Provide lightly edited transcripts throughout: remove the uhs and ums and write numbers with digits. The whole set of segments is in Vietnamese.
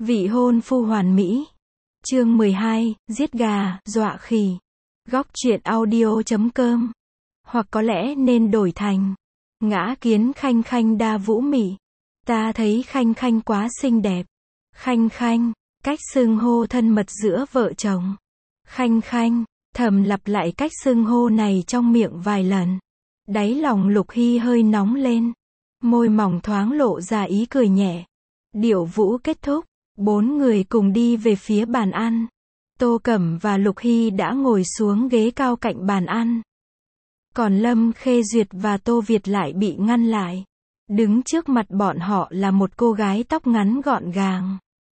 Vị hôn phu hoàn mỹ. Chương 12, giết gà, dọa khỉ. Góc truyện audio.com. Hoặc có lẽ nên đổi thành ngã kiến Khanh Khanh đa vũ mị. Ta thấy Khanh Khanh quá xinh đẹp. Khanh Khanh, cách xưng hô thân mật giữa vợ chồng. Khanh Khanh, thầm lặp lại cách xưng hô này trong miệng vài lần. Đáy lòng Lục Hy hơi nóng lên. Môi mỏng thoáng lộ ra ý cười nhẹ. Điệu vũ kết thúc, 4 người cùng đi về phía bàn ăn. Tô Cẩm và Lục Hy đã ngồi xuống ghế cao cạnh bàn ăn. Còn Lâm Khê Duyệt và Tô Việt lại bị ngăn lại. Đứng trước mặt bọn họ là một cô gái tóc ngắn gọn gàng.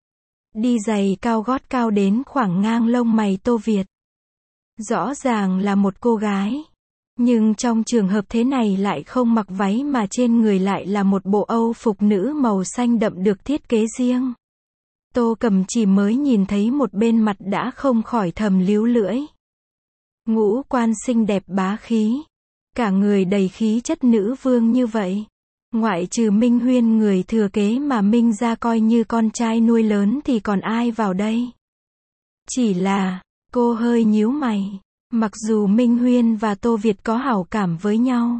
Đi giày cao gót cao đến khoảng ngang lông mày Tô Việt. Rõ ràng là một cô gái. Nhưng trong trường hợp thế này lại không mặc váy mà trên người lại là một bộ âu phục nữ màu xanh đậm được thiết kế riêng. Tô Cẩm chỉ mới nhìn thấy một bên mặt đã không khỏi thầm líu lưỡi. Ngũ quan xinh đẹp bá khí. Cả người đầy khí chất nữ vương như vậy. Ngoại trừ Minh Huyên người thừa kế mà Minh gia coi như con trai nuôi lớn thì còn ai vào đây. Chỉ là, cô hơi nhíu mày. Mặc dù Minh Huyên và Tô Việt có hảo cảm với nhau.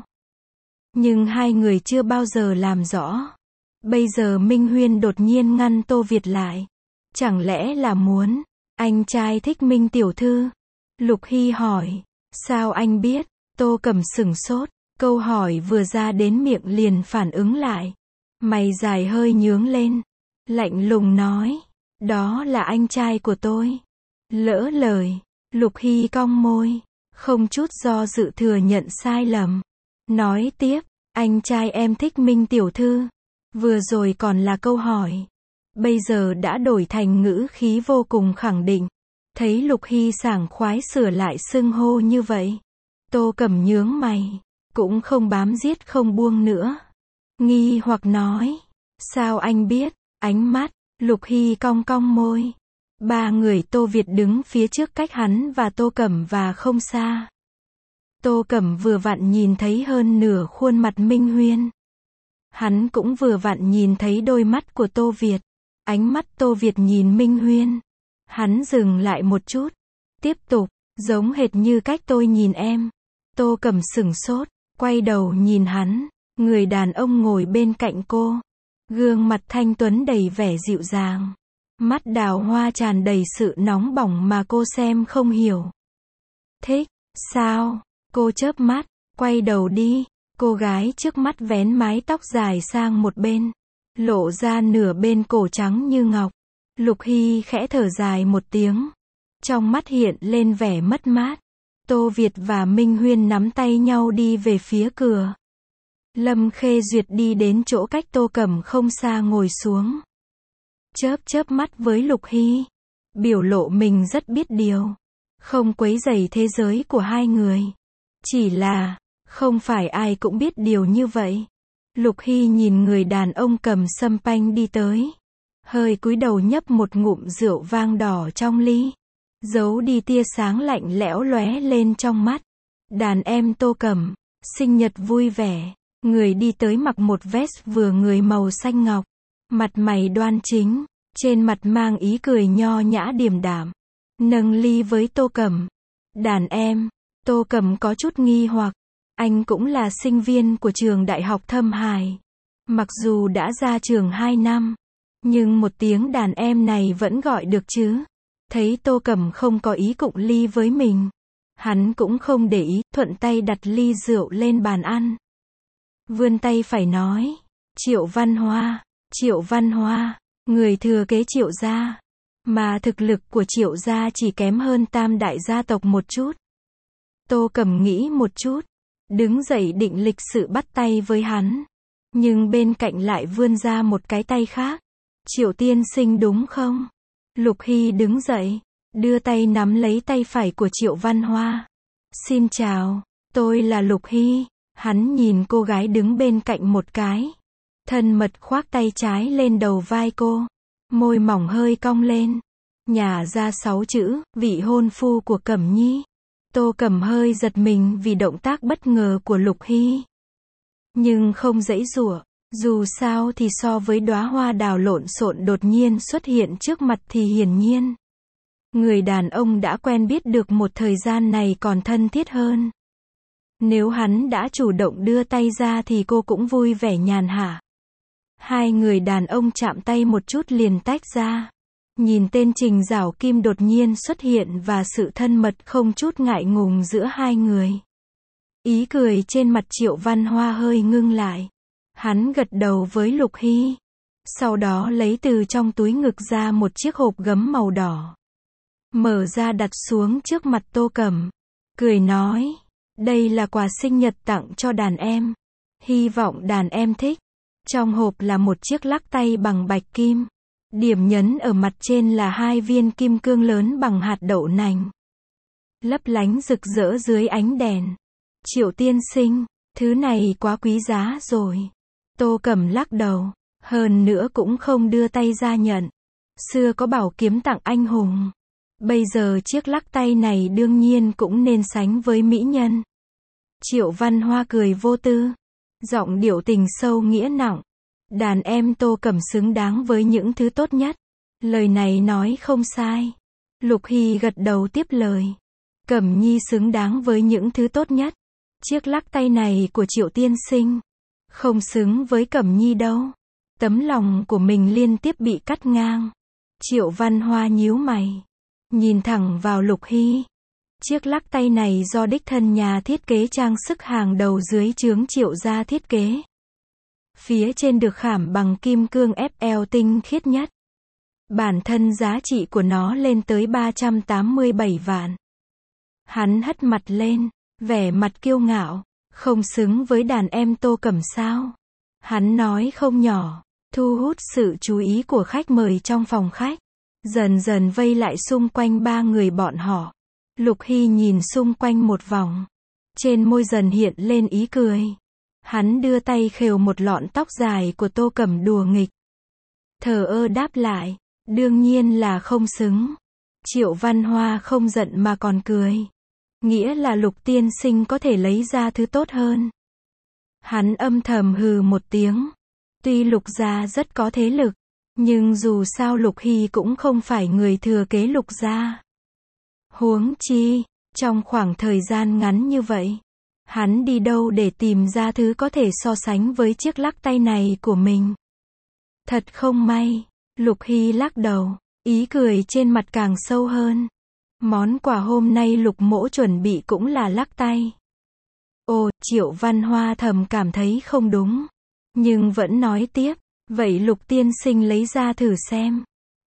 Nhưng hai người chưa bao giờ làm rõ. Bây giờ Minh Huyên đột nhiên ngăn Tô Việt lại. Chẳng lẽ là muốn anh trai thích Minh tiểu thư? Lục Hy hỏi. Sao anh biết? Tô Cẩm sửng sốt. Câu hỏi vừa ra đến miệng liền phản ứng lại. Mày dài hơi nhướng lên. Lạnh lùng nói. Đó là anh trai của tôi. Lỡ lời. Lục Hy cong môi. Không chút do dự thừa nhận sai lầm. Nói tiếp. Anh trai em thích Minh tiểu thư. Vừa rồi còn là câu hỏi. Bây giờ đã đổi thành ngữ khí vô cùng khẳng định. Thấy Lục Hy sảng khoái sửa lại xưng hô như vậy. Tô Cẩm nhướng mày. Cũng không bám giết không buông nữa. Nghi hoặc nói. Sao anh biết? Ánh mắt. Lục Hy cong cong môi. 3 người Tô Việt đứng phía trước cách hắn và Tô Cẩm và không xa. Tô Cẩm vừa vặn nhìn thấy hơn nửa khuôn mặt Minh Huyên. Hắn cũng vừa vặn nhìn thấy đôi mắt của Tô Việt. Ánh mắt Tô Việt nhìn Minh Huyên. Hắn dừng lại một chút. Tiếp tục, giống hệt như cách tôi nhìn em. Tô Cẩm sửng sốt, quay đầu nhìn hắn. Người đàn ông ngồi bên cạnh cô. Gương mặt thanh tuấn đầy vẻ dịu dàng. Mắt đào hoa tràn đầy sự nóng bỏng mà cô xem không hiểu. Thích, sao? Cô chớp mắt, quay đầu đi. Cô gái trước mắt vén mái tóc dài sang một bên. Lộ ra nửa bên cổ trắng như ngọc. Lục Hy khẽ thở dài một tiếng. Trong mắt hiện lên vẻ mất mát. Tô Việt và Minh Huyên nắm tay nhau đi về phía cửa. Lâm Khê Duyệt đi đến chỗ cách Tô Cẩm không xa ngồi xuống. Chớp mắt với Lục Hy. Biểu lộ mình rất biết điều. Không quấy rầy thế giới của hai người. Chỉ là, không phải ai cũng biết điều như vậy. Lục Hy nhìn người đàn ông cầm sâm panh đi tới. Hơi cúi đầu nhấp một ngụm rượu vang đỏ trong ly. Giấu đi tia sáng lạnh lẽo lóe lên trong mắt. Đàn em Tô Cẩm, sinh nhật vui vẻ. Người đi tới mặc một vest vừa người màu xanh ngọc. Mặt mày đoan chính. Trên mặt mang ý cười nho nhã điềm đạm. Nâng ly với Tô Cẩm. Đàn em. Tô Cẩm có chút nghi hoặc. Anh cũng là sinh viên của trường đại học Thâm Hải. Mặc dù đã ra trường 2 năm. Nhưng một tiếng đàn em này vẫn gọi được chứ. Thấy Tô Cẩm không có ý cụng ly với mình. Hắn cũng không để ý, thuận tay đặt ly rượu lên bàn ăn. Vươn tay phải nói. Triệu Văn Hoa. Người thừa kế Triệu gia. Mà thực lực của Triệu gia chỉ kém hơn tam đại gia tộc một chút. Tô Cẩm nghĩ một chút. Đứng dậy định lịch sự bắt tay với hắn. Nhưng bên cạnh lại vươn ra một cái tay khác. Triệu tiên sinh đúng không? Lục Hy đứng dậy. Đưa tay nắm lấy tay phải của Triệu Văn Hoa. Xin chào, tôi là Lục Hy. Hắn nhìn cô gái đứng bên cạnh một cái. Thân mật khoác tay trái lên đầu vai cô. Môi mỏng hơi cong lên. Nhả ra 6 chữ, vị hôn phu của Cẩm Nhi. Tô Cẩm hơi giật mình vì động tác bất ngờ của Lục Hy. Nhưng không giãy giụa, Dù sao thì so với đóa hoa đào lộn xộn đột nhiên xuất hiện trước mặt thì hiển nhiên, người đàn ông đã quen biết được một thời gian này còn thân thiết hơn. Nếu hắn đã chủ động đưa tay ra thì cô cũng vui vẻ nhàn hạ. Hai người đàn ông chạm tay một chút liền tách ra. Nhìn tên Trình Giảo Kim đột nhiên xuất hiện và sự thân mật không chút ngại ngùng giữa hai người. Ý cười trên mặt Triệu Văn Hoa hơi ngưng lại. Hắn gật đầu với Lục Hy. Sau đó lấy từ trong túi ngực ra một chiếc hộp gấm màu đỏ. Mở ra đặt xuống trước mặt Tô Cẩm. Cười nói, đây là quà sinh nhật tặng cho đàn em. Hy vọng đàn em thích. Trong hộp là một chiếc lắc tay bằng bạch kim. Điểm nhấn ở mặt trên là 2 viên kim cương lớn bằng hạt đậu nành. Lấp lánh rực rỡ dưới ánh đèn. Triệu tiên sinh, thứ này quá quý giá rồi. Tô Cẩm lắc đầu. Hơn nữa cũng không đưa tay ra nhận. Xưa có bảo kiếm tặng anh hùng. Bây giờ chiếc lắc tay này đương nhiên cũng nên sánh với mỹ nhân. Triệu Văn Hoa cười vô tư. Giọng điệu tình sâu nghĩa nặng. Đàn em Tô Cẩm xứng đáng với những thứ tốt nhất. Lời này nói không sai. Lục Hy gật đầu tiếp lời. Cẩm Nhi xứng đáng với những thứ tốt nhất. Chiếc lắc tay này của Triệu tiên sinh không xứng với Cẩm Nhi đâu. Tấm lòng của mình liên tiếp bị cắt ngang. Triệu Văn Hoa nhíu mày. Nhìn thẳng vào Lục Hy. Chiếc lắc tay này do đích thân nhà thiết kế trang sức hàng đầu dưới trướng Triệu gia thiết kế. Phía trên được khảm bằng kim cương FL tinh khiết nhất. Bản thân giá trị của nó lên tới 387 vạn. Hắn hất mặt lên, vẻ mặt kiêu ngạo. Không xứng với đàn em Tô Cẩm sao? Hắn nói không nhỏ, thu hút sự chú ý của khách mời trong phòng khách. Dần dần vây lại xung quanh ba người bọn họ. Lục Hy nhìn xung quanh một vòng. Trên môi dần hiện lên ý cười. Hắn đưa tay khều một lọn tóc dài của Tô Cẩm đùa nghịch. Thờ ơ đáp lại, đương nhiên là không xứng. Triệu Văn Hoa không giận mà còn cười. Nghĩa là Lục tiên sinh có thể lấy ra thứ tốt hơn. Hắn âm thầm hừ một tiếng. Tuy Lục gia rất có thế lực, nhưng dù sao Lục Hy cũng không phải người thừa kế Lục gia. Huống chi, trong khoảng thời gian ngắn như vậy, hắn đi đâu để tìm ra thứ có thể so sánh với chiếc lắc tay này của mình. Thật không may, Lục Hy lắc đầu, ý cười trên mặt càng sâu hơn. Món quà hôm nay Lục mỗ chuẩn bị cũng là lắc tay. Ồ, Triệu Văn Hoa thầm cảm thấy không đúng. Nhưng vẫn nói tiếp, vậy Lục tiên sinh lấy ra thử xem.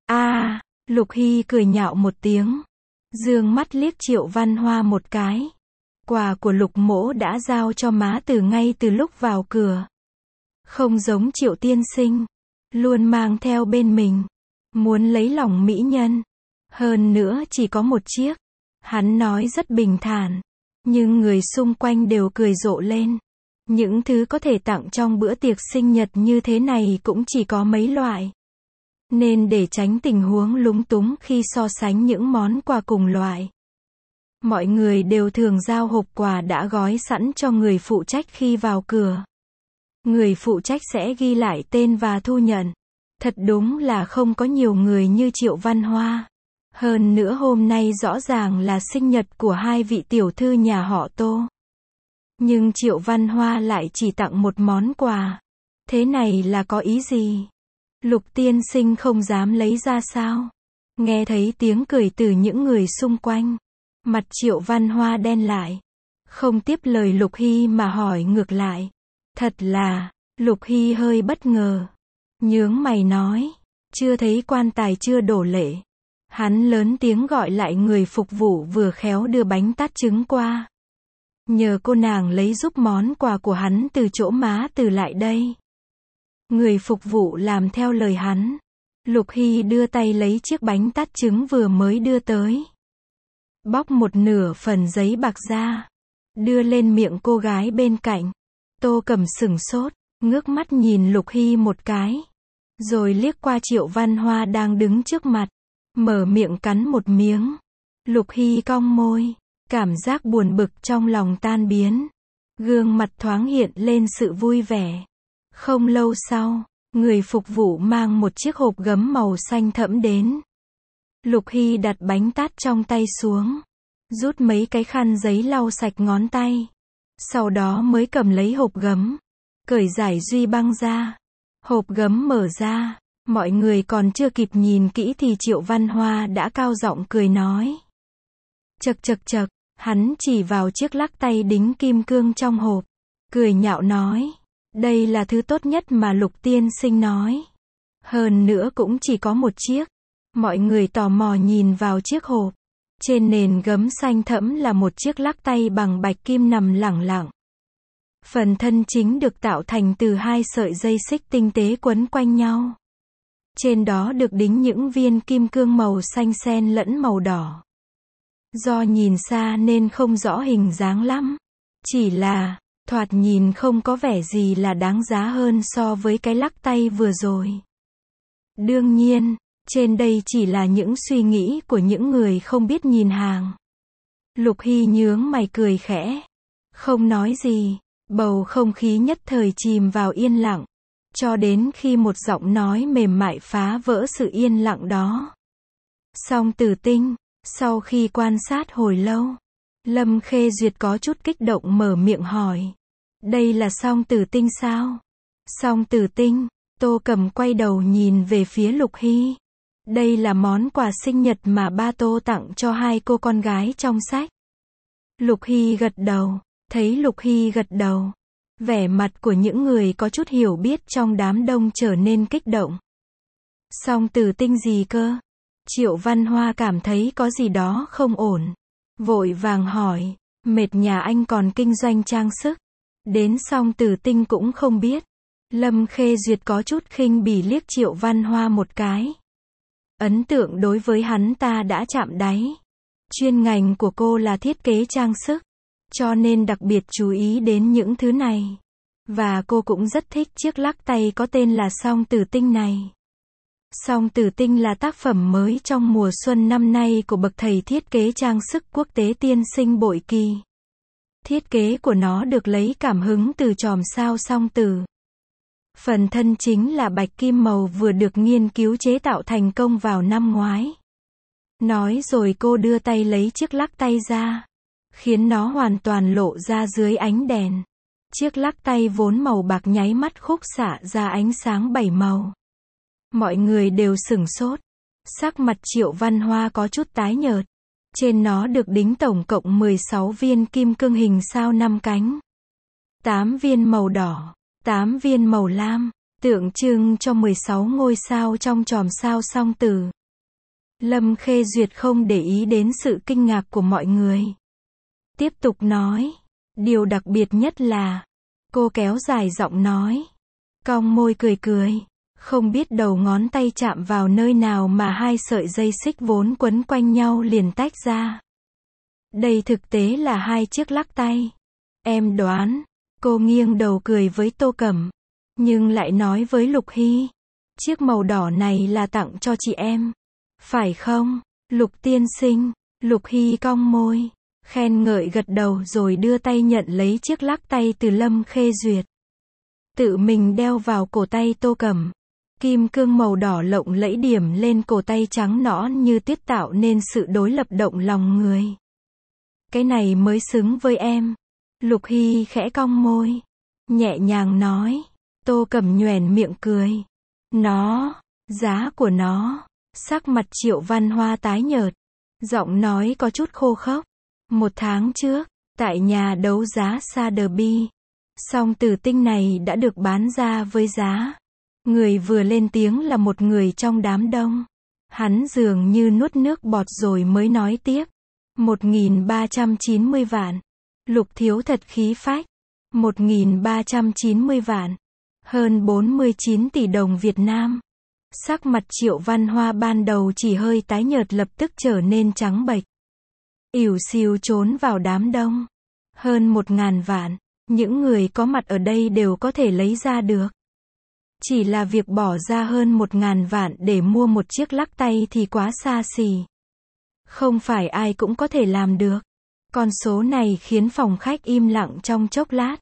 Lục Hy cười nhạo một tiếng. Dương mắt liếc Triệu Văn Hoa một cái. Quà của Lục mỗ đã giao cho má từ ngay từ lúc vào cửa. Không giống Triệu tiên sinh. Luôn mang theo bên mình. Muốn lấy lòng mỹ nhân. Hơn nữa chỉ có một chiếc. Hắn nói rất bình thản. Nhưng người xung quanh đều cười rộ lên. Những thứ có thể tặng trong bữa tiệc sinh nhật như thế này cũng chỉ có mấy loại. Nên để tránh tình huống lúng túng khi so sánh những món quà cùng loại, mọi người đều thường giao hộp quà đã gói sẵn cho người phụ trách khi vào cửa. Người phụ trách sẽ ghi lại tên và thu nhận. Thật đúng là không có nhiều người như Triệu Văn Hoa. Hơn nữa hôm nay rõ ràng là sinh nhật của hai vị tiểu thư nhà họ Tô. Nhưng Triệu Văn Hoa lại chỉ tặng một món quà. Thế này là có ý gì? Lục tiên sinh không dám lấy ra sao? Nghe thấy tiếng cười từ những người xung quanh. Mặt Triệu Văn Hoa đen lại. Không tiếp lời Lục Hy mà hỏi ngược lại. Thật là, Lục Hy hơi bất ngờ. Nhướng mày nói. Chưa thấy quan tài chưa đổ lệ. Hắn lớn tiếng gọi lại người phục vụ vừa khéo đưa bánh tát trứng qua. Nhờ cô nàng lấy giúp món quà của hắn từ chỗ má từ lại đây. Người phục vụ làm theo lời hắn. Lục Hy đưa tay lấy chiếc bánh tát trứng vừa mới đưa tới. Bóc một nửa phần giấy bạc ra. Đưa lên miệng cô gái bên cạnh. Tô Cẩm sửng sốt, ngước mắt nhìn Lục Hy một cái. Rồi liếc qua Triệu Văn Hoa đang đứng trước mặt. Mở miệng cắn một miếng. Lục Hy cong môi. Cảm giác buồn bực trong lòng tan biến. Gương mặt thoáng hiện lên sự vui vẻ. Không lâu sau, người phục vụ mang một chiếc hộp gấm màu xanh thẫm đến. Lục Hy đặt bánh tát trong tay xuống, rút mấy cái khăn giấy lau sạch ngón tay. Sau đó mới cầm lấy hộp gấm, cởi giải duy băng ra. Hộp gấm mở ra, mọi người còn chưa kịp nhìn kỹ thì Triệu Văn Hoa đã cao giọng cười nói. Chậc chậc chậc, hắn chỉ vào chiếc lắc tay đính kim cương trong hộp, cười nhạo nói. Đây là thứ tốt nhất mà Lục tiên sinh nói. Hơn nữa cũng chỉ có một chiếc. Mọi người tò mò nhìn vào chiếc hộp. Trên nền gấm xanh thẫm là một chiếc lắc tay bằng bạch kim nằm lẳng lặng. Phần thân chính được tạo thành từ 2 sợi dây xích tinh tế quấn quanh nhau. Trên đó được đính những viên kim cương màu xanh xen lẫn màu đỏ. Do nhìn xa nên không rõ hình dáng lắm. Chỉ là, thoạt nhìn không có vẻ gì là đáng giá hơn so với cái lắc tay vừa rồi. Đương nhiên, trên đây chỉ là những suy nghĩ của những người không biết nhìn hàng. Lục Hy nhướng mày cười khẽ. Không nói gì, bầu không khí nhất thời chìm vào yên lặng. Cho đến khi một giọng nói mềm mại phá vỡ sự yên lặng đó. Song Tử Tinh, sau khi quan sát hồi lâu, Lâm Khê Duyệt có chút kích động mở miệng hỏi. Đây là Song Tử Tinh sao? Song Tử Tinh, Tô Cầm quay đầu nhìn về phía Lục Hy. Đây là món quà sinh nhật mà ba Tô tặng cho 2 cô con gái trong sách. Lục Hy gật đầu, thấy Lục Hy gật đầu. Vẻ mặt của những người có chút hiểu biết trong đám đông trở nên kích động. Song Tử Tinh gì cơ? Triệu Văn Hoa cảm thấy có gì đó không ổn. Vội vàng hỏi, mệt nhà anh còn kinh doanh trang sức. Đến Song Tử Tinh cũng không biết. Lâm Khê Duyệt có chút khinh bỉ liếc Triệu Văn Hoa một cái. Ấn tượng đối với hắn ta đã chạm đáy. Chuyên ngành của cô là thiết kế trang sức, cho nên đặc biệt chú ý đến những thứ này. Và cô cũng rất thích chiếc lắc tay có tên là Song Tử Tinh này. Song Tử Tinh là tác phẩm mới trong mùa xuân năm nay của bậc thầy thiết kế trang sức quốc tế tiên sinh Bội Kỳ. Thiết kế của nó được lấy cảm hứng từ chòm sao song tử. Phần thân chính là bạch kim màu vừa được nghiên cứu chế tạo thành công vào năm ngoái. Nói rồi cô đưa tay lấy chiếc lắc tay ra, khiến nó hoàn toàn lộ ra dưới ánh đèn. Chiếc lắc tay vốn màu bạc nháy mắt khúc xạ ra ánh sáng 7 màu. Mọi người đều sửng sốt. Sắc mặt Triệu Văn Hoa có chút tái nhợt. Trên nó được đính tổng cộng 16 viên kim cương hình sao 5 cánh. 8 viên màu đỏ, 8 viên màu lam, tượng trưng cho 16 ngôi sao trong chòm sao song tử. Lâm Khê Duyệt không để ý đến sự kinh ngạc của mọi người. Tiếp tục nói, điều đặc biệt nhất là, cô kéo dài giọng nói, cong môi cười cười, không biết đầu ngón tay chạm vào nơi nào mà 2 sợi dây xích vốn quấn quanh nhau liền tách ra. Đây thực tế là 2 chiếc lắc tay. Em đoán, cô nghiêng đầu cười với Tô Cẩm, nhưng lại nói với Lục Hy, chiếc màu đỏ này là tặng cho chị em. Phải không, Lục tiên sinh? Lục Hy cong môi, khen ngợi gật đầu rồi đưa tay nhận lấy chiếc lắc tay từ Lâm Khê Duyệt. Tự mình đeo vào cổ tay Tô Cẩm. Kim cương màu đỏ lộng lẫy điểm lên cổ tay trắng nõn như tuyết tạo nên sự đối lập động lòng người. Cái này mới xứng với em. Lục Hy khẽ cong môi, nhẹ nhàng nói. Tô Cẩm nhoẻn miệng cười. Giá của nó. Sắc mặt Triệu Văn Hoa tái nhợt, giọng nói có chút khô khốc. 1 tháng trước, tại nhà đấu giá Sotheby's, Song Tử Tinh này đã được bán ra với giá. Người vừa lên tiếng là một người trong đám đông. Hắn dường như nuốt nước bọt rồi mới nói tiếp. 1.390 vạn. Lục thiếu thật khí phách. 1.390 vạn. Hơn 49 tỷ đồng Việt Nam. Sắc mặt Triệu Văn Hoa ban đầu chỉ hơi tái nhợt lập tức trở nên trắng bệch. Ỉu xìu trốn vào đám đông. Hơn 1.000 vạn. Những người có mặt ở đây đều có thể lấy ra được. Chỉ là việc bỏ ra hơn 1.000 vạn để mua một chiếc lắc tay thì quá xa xỉ. Không phải ai cũng có thể làm được. Con số này khiến phòng khách im lặng trong chốc lát.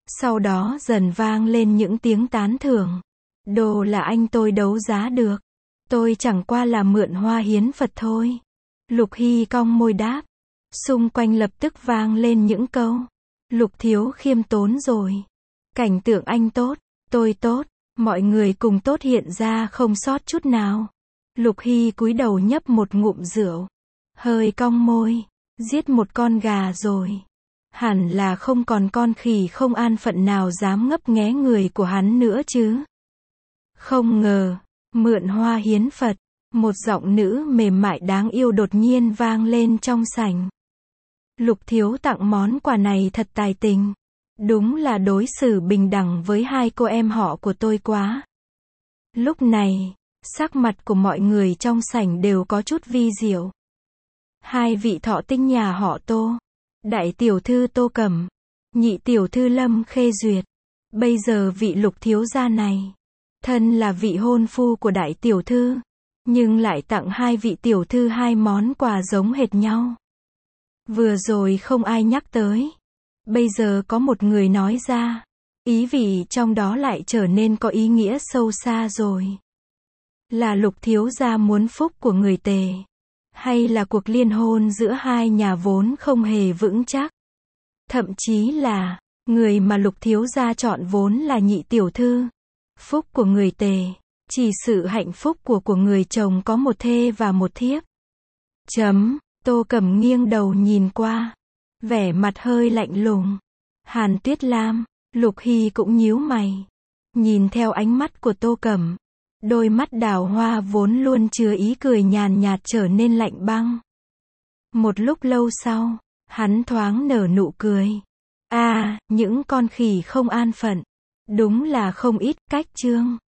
Sau đó dần vang lên những tiếng tán thưởng. Đồ là anh tôi đấu giá được. Tôi chẳng qua là mượn hoa hiến Phật thôi. Lục Hy cong môi đáp. Xung quanh lập tức vang lên những câu. Lục thiếu khiêm tốn rồi. Cảnh tượng anh tốt, tôi tốt, mọi người cùng tốt hiện ra không sót chút nào. Lục Hy cúi đầu nhấp một ngụm rượu. Hơi cong môi. Giết một con gà rồi. Hẳn là không còn con khỉ không an phận nào dám ngấp nghé người của hắn nữa chứ. Không ngờ, mượn hoa hiến Phật, một giọng nữ mềm mại đáng yêu đột nhiên vang lên trong sảnh. Lục thiếu tặng món quà này thật tài tình. Đúng là đối xử bình đẳng với hai cô em họ của tôi quá. Lúc này, sắc mặt của mọi người trong sảnh đều có chút vi diệu. Hai vị thọ tinh nhà họ Tô, đại tiểu thư Tô Cẩm, nhị tiểu thư Lâm Khê Duyệt. Bây giờ vị Lục thiếu gia này, thân là vị hôn phu của đại tiểu thư, nhưng lại tặng hai vị tiểu thư hai món quà giống hệt nhau. Vừa rồi không ai nhắc tới. Bây giờ có một người nói ra. Ý vị trong đó lại trở nên có ý nghĩa sâu xa rồi. Là Lục thiếu gia muốn phúc của người Tề. Hay là cuộc liên hôn giữa hai nhà vốn không hề vững chắc. Thậm chí là, người mà Lục thiếu gia chọn vốn là nhị tiểu thư. Phúc của người Tề. Chỉ sự hạnh phúc của người chồng có một thê và một thiếp. Tô Cẩm nghiêng đầu nhìn qua. Vẻ mặt hơi lạnh lùng. Hàn Tuyết Lam, Lục Hy cũng nhíu mày. Nhìn theo ánh mắt của Tô Cẩm. Đôi mắt đào hoa vốn luôn chứa ý cười nhàn nhạt trở nên lạnh băng. Một lúc lâu sau, hắn thoáng nở nụ cười. À, những con khỉ không an phận. Đúng là không ít cách chương.